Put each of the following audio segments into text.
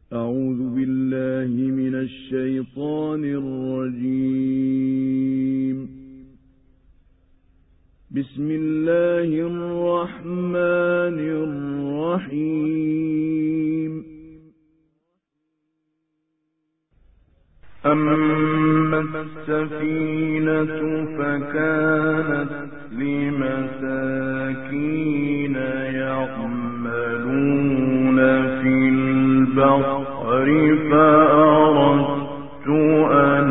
أعوذ بالله من الشيطان الرجيم. بسم الله الرحمن الرحيم. أما السفينة فكانت لمساكين يعملون في البحر فأردت أن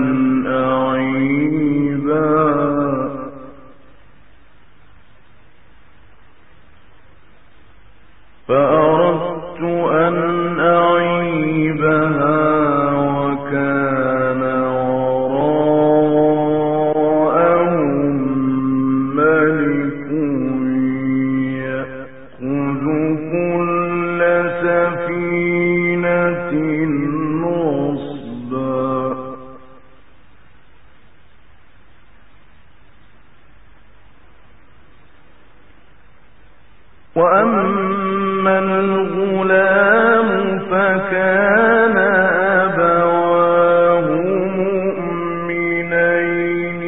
أعيبها وكان وراءهم ملك يأخذ كل سفينة نصبا. وأما الغلام فكان أبواه مؤمنين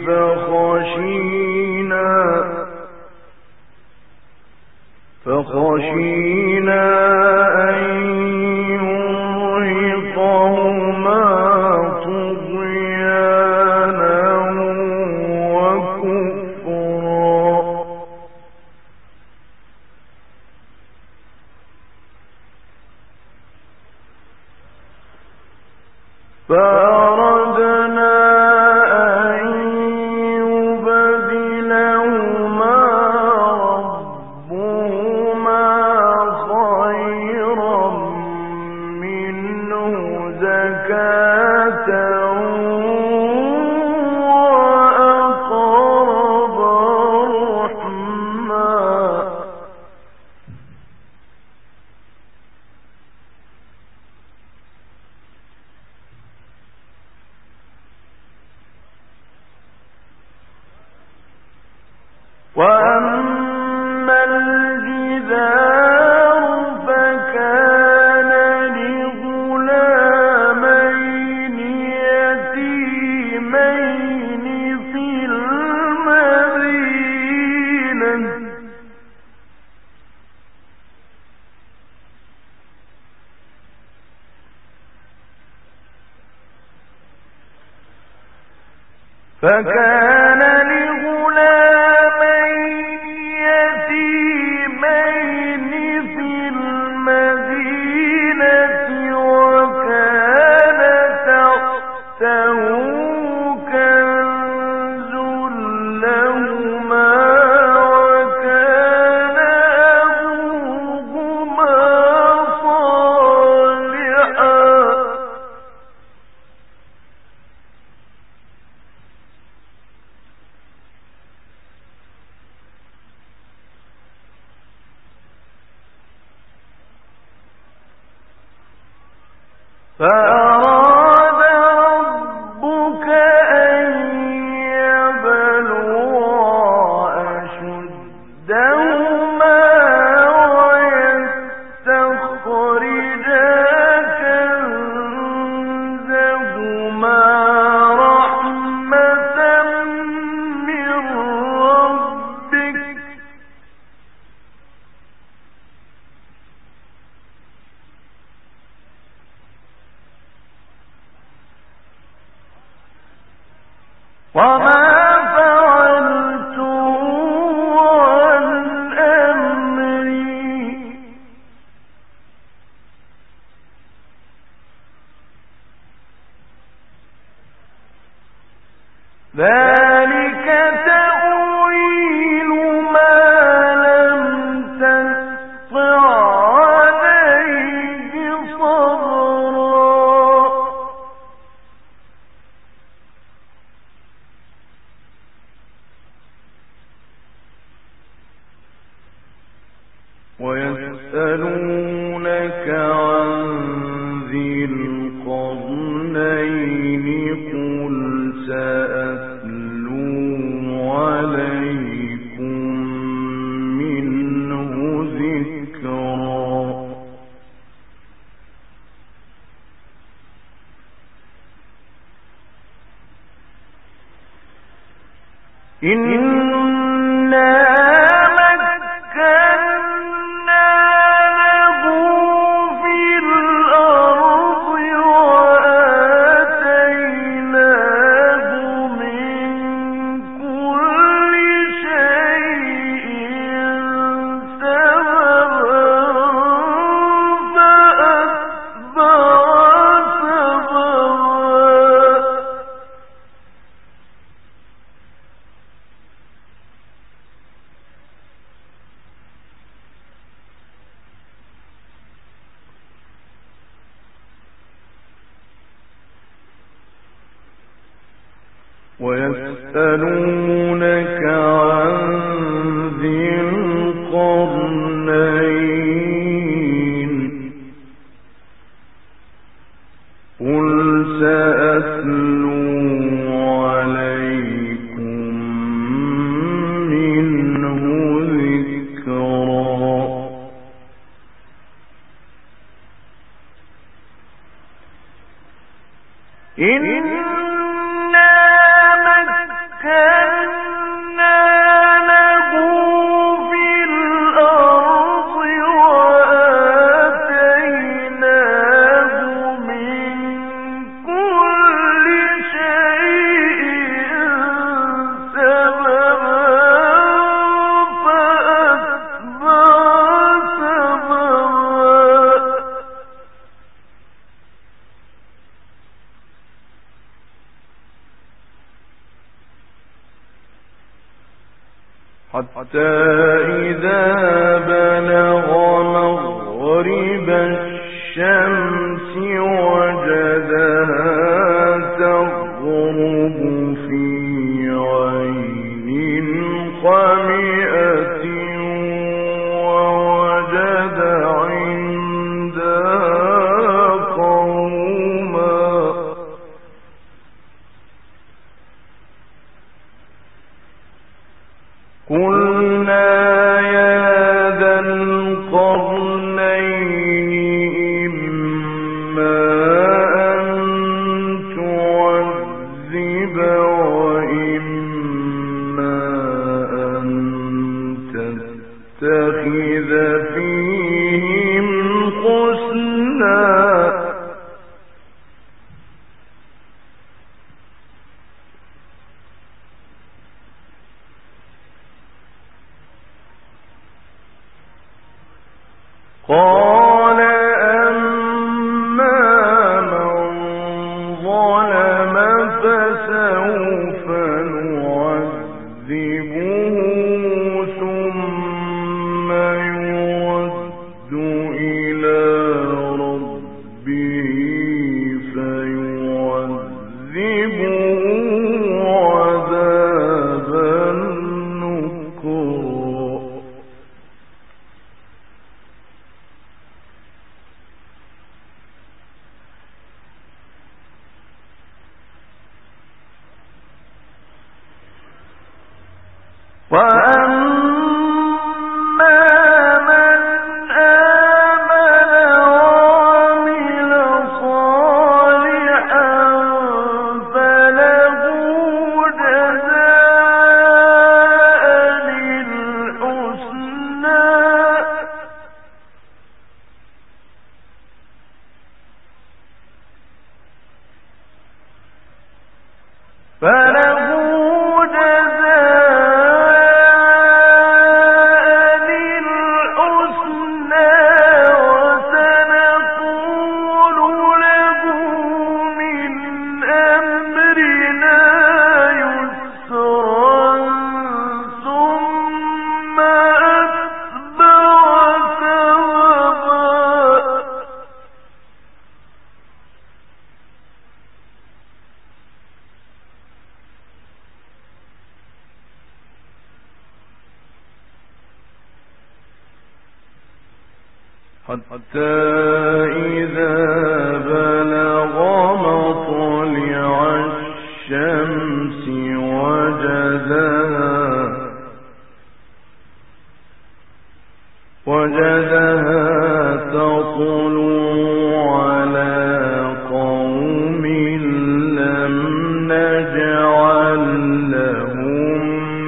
فخشينا أن يرهقهما طغيانا وكفرا. فأردنا أن يبدلهما ربهما خيرا منه زكاة وأقرب رحما. وأما الجدار فكان لغلامين يتيمين في المدينة وكان تحته كنز لهما وكان أبوهما صالحا فأراد ربك أن يبلغا أشدهما ويستخرجا كنزهما رحمة من ربك وما فعلته عن أمري ذلك تأويل ما لم تستطع عليه صبرا. ويسألونك عن ذي القرنين قل سأتلو ويسألونك عن ذي القرنين قل سأتلو عليكم منه ذكرا حتى إذا بلغ مغرب الشمس وجدها تغرب في عين خمئة ووجد عندها قوما قلنا يا ذا القرنين إما أن تعذب وإما أن تتخذ فيهم حسنا قال أما من ظلم فسوف نعذبه ثم يرد إلى ربه فيعذبه عذابا نكرا وأما من آمن وعمل صالحا فله جزاء الحسنى وسنقول له من أمرنا يسرا ثم أتبع سببا حتى إذا بلغ مطلع الشمس وجدها تطلع على قوم لم نجعل لهم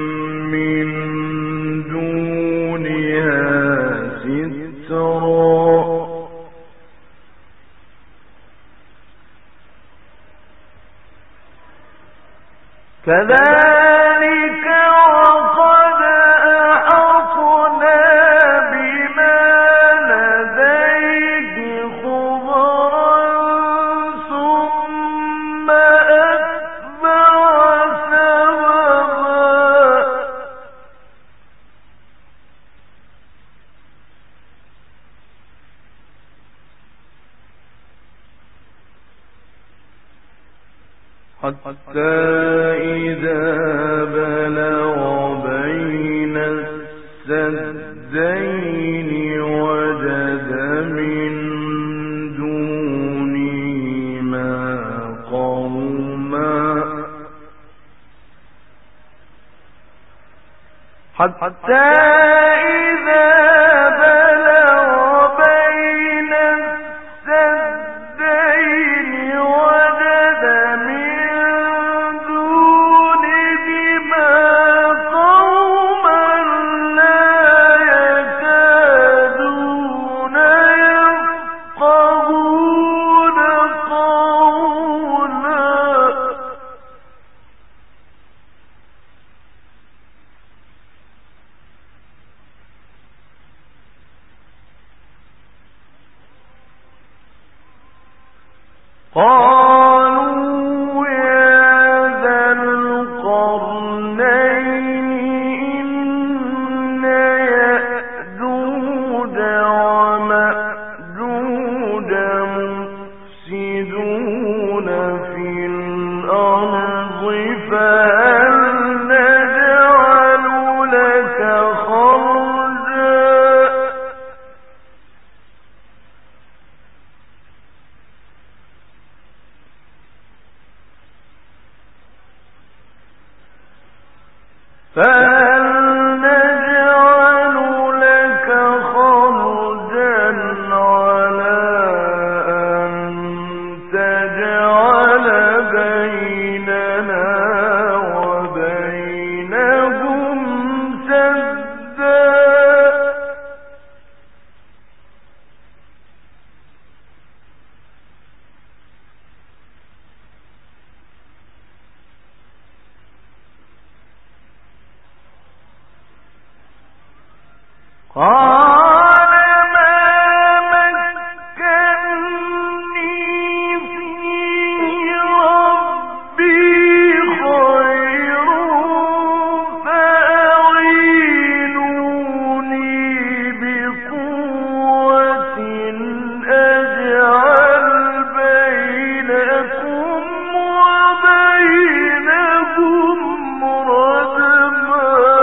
كذلك وقد أحطنا بما لديه خبرا ثم أتبع سببا حتى إذا بلغ بين السدين وجد من دونهما قوما حتى إذا بلغ بين السدين وجد من دونهما قوما لا يكادون يفقهون قولا قالوا يا ذا القرنين إن يأجوج ومأجوج مفسدون في الأرض فهل نجعل لك خرجا على أن تجعل بيننا وبينهم سدا قال ما مكني فيه ربي خير فأعينوني بقوة أجعل بينكم وبينهم ردما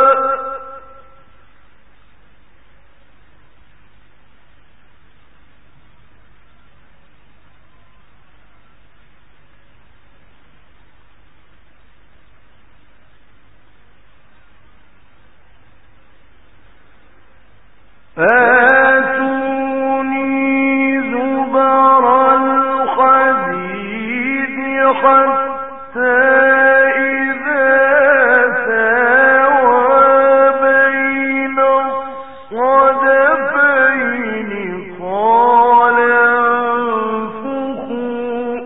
آتوني زبر الحديد حتى إذا ساوى بين الصدفين قال انفخوا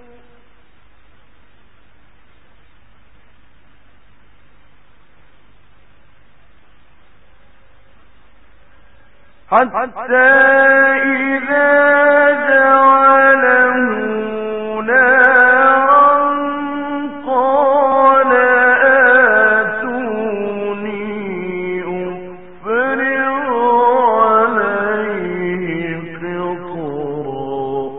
حتى إذا جعله نارا قال آتوني أفرغ عليه قطرا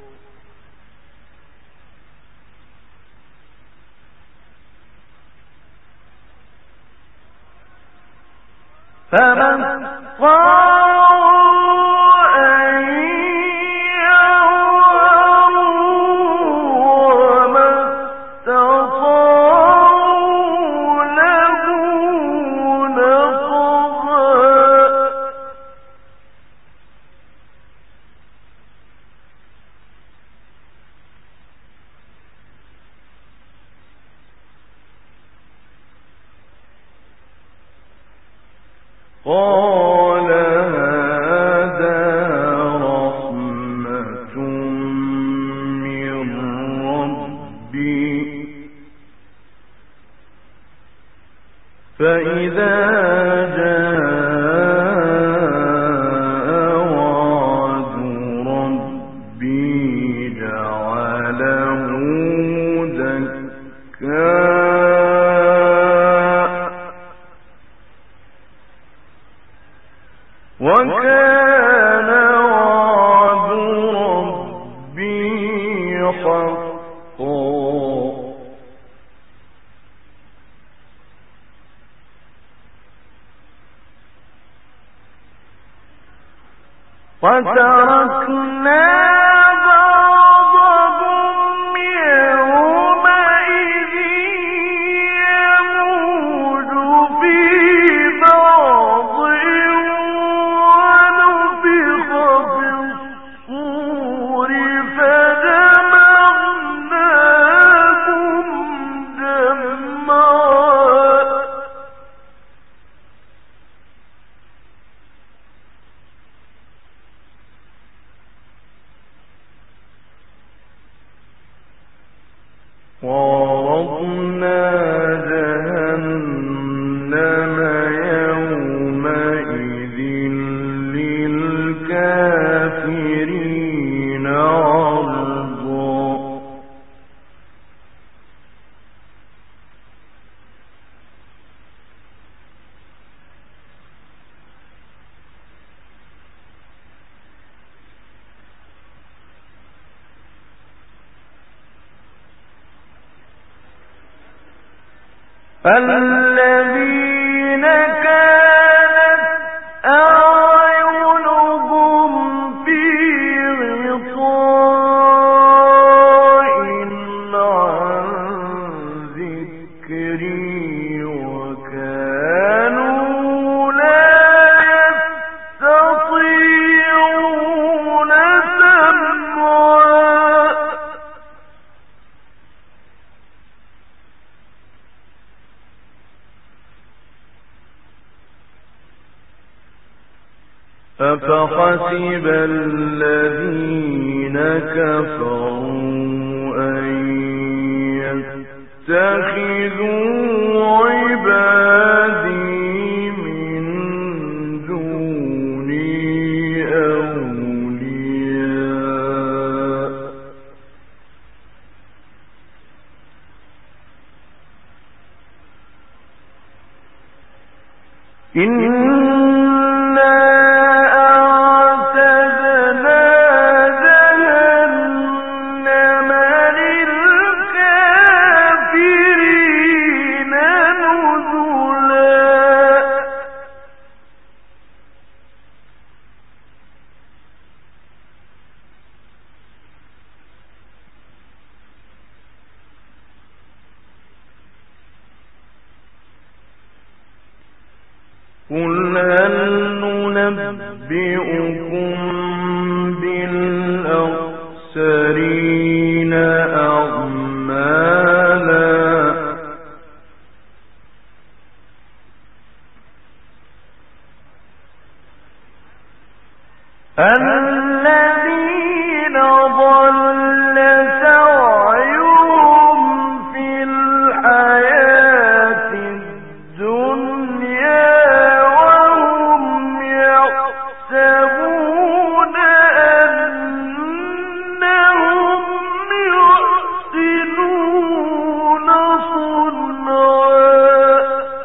فمن قال هذا رحمة من ربي فإذا جاء وعد ربي جعله دكاء وكان وعد ربي حقا وتركنا بعضهم يومئذ يموج في بعض ونفخ في الصور فجمعناهم جمعا وعرضنا جهنم يومئذ للكافرين عرضا الذين كانت أعينهم في غطاء عن ذكري وكانوا لا يستطيعون سمعا أفحسب الذين كفروا أن يتخذوا عبادي من دوني أولياء قل هل ننبئكم بالأخسرين أعمالا الذين ضل سعيهم في الحياة الدنيا يحسبون أنهم يحسنون صنعا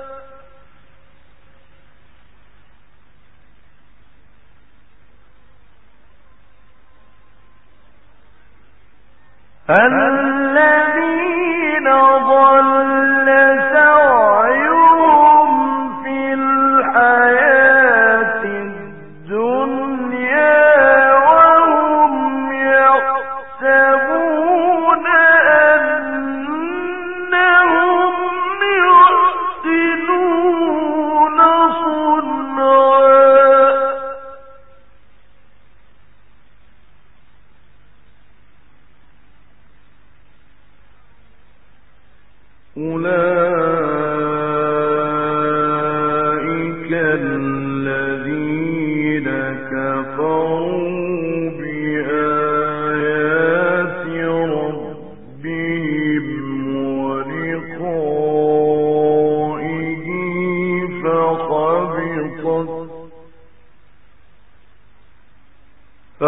الذين ضل سعيهم في الحياة الدنيا وهم يحسبون أنهم يحسنون صنعا أولئك الذين كفروا بآيات ربهم ولقائه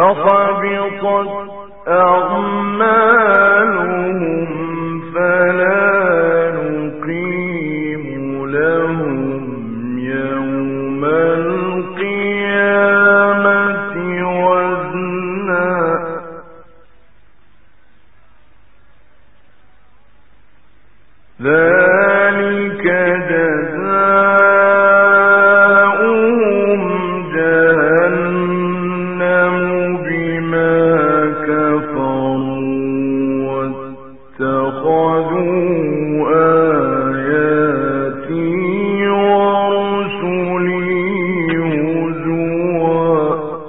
فحبطت أعمالهم فلا نقيم لهم يوم القيامة وزنا ذلك جزاؤهم جهنم بما كفروا واتخذوا آياتي ورسلي هزوا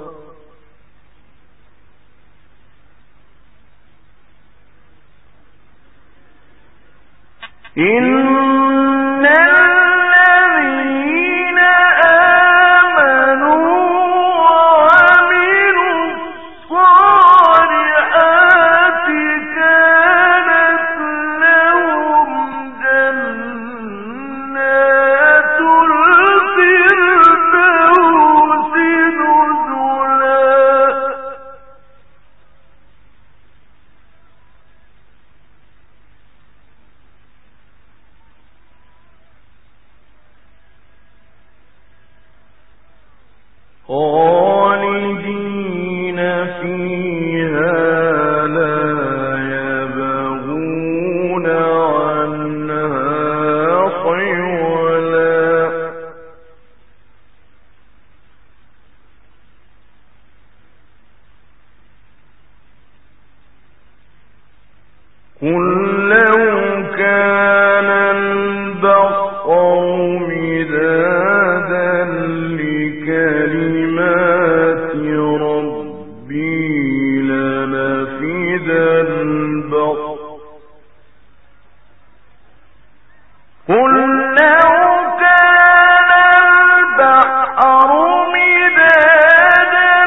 إن الذين آمنوا وعملوا الصالحات كانت لهم جنات الفردوس نزلا خالدين فيها لا يبغون عنها حولا قل لو كان البحر مدادا لكلمات ربي لنفد البحر قل لو كان البحر مدادا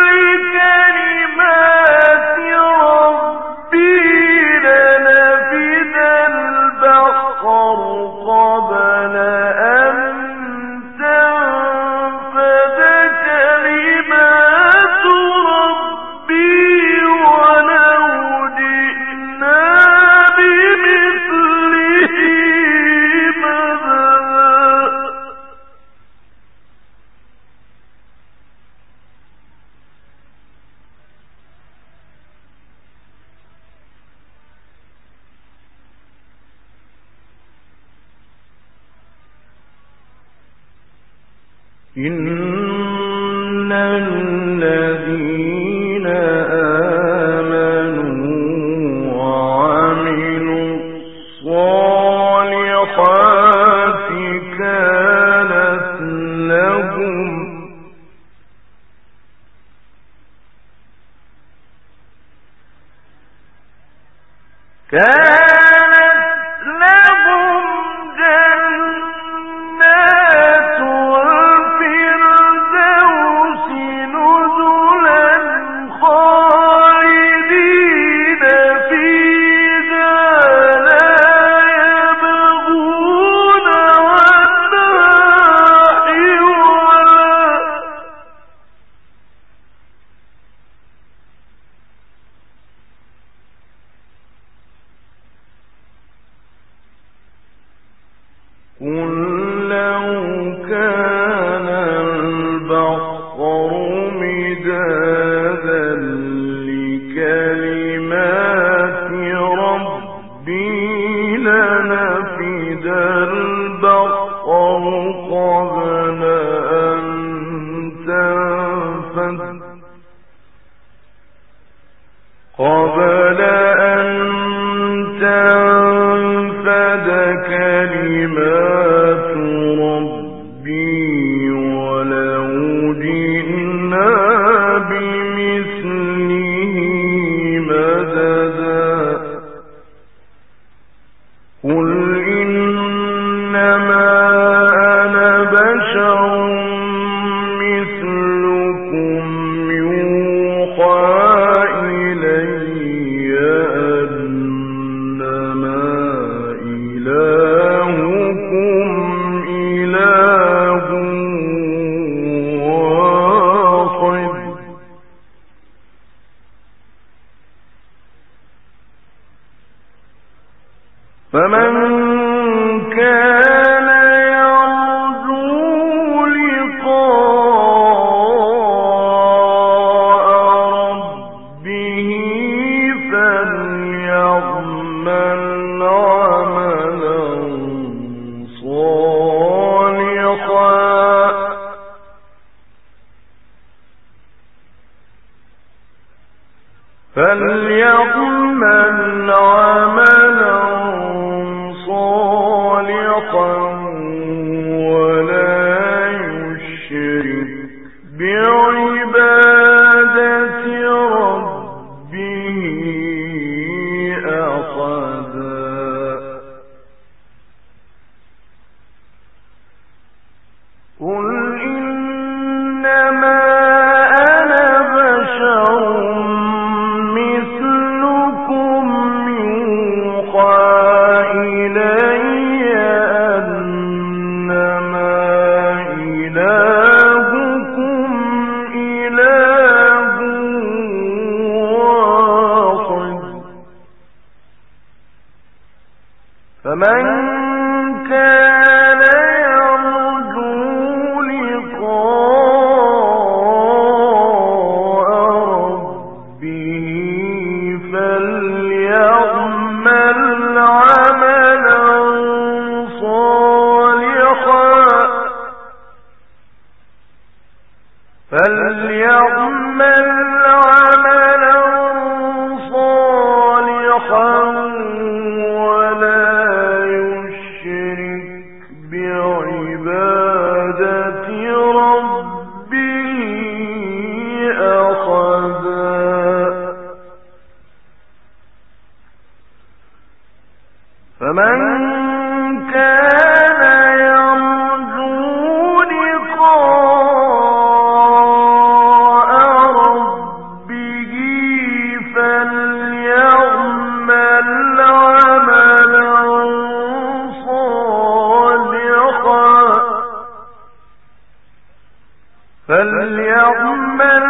لكلمات ربي لنفد البحر قبل أن تنفد كلمات ربي ولو جئنا بمثله مددا إن الذين آمنوا وعملوا الصالحات كانت لهم جنات الفردوس نزلا خالدين فيها لا يبغون عنها حولا قل لو كان البحر مدادا لكلمات ربي لنفد البحر قبل أن تنفد كلمات ربي ولو جئنا بمثله مددا قل إنما أنا بشر مثلكم يوحى إلي فمن كان يرجو لقاء ربه فليعمل عملا صالحا ولا يشرك بعبادة ربه أحدا. قل إنما أنا بشر مثلكم يوحى إلي أنما إلهكم إله واحد فمن كان يرجو لقاء ربه فليعمل عملا صالحا ولا يشرك بعبادة ربه أحدا. فمن كان يرجو لقاء ربه فليعمل عملا صالحا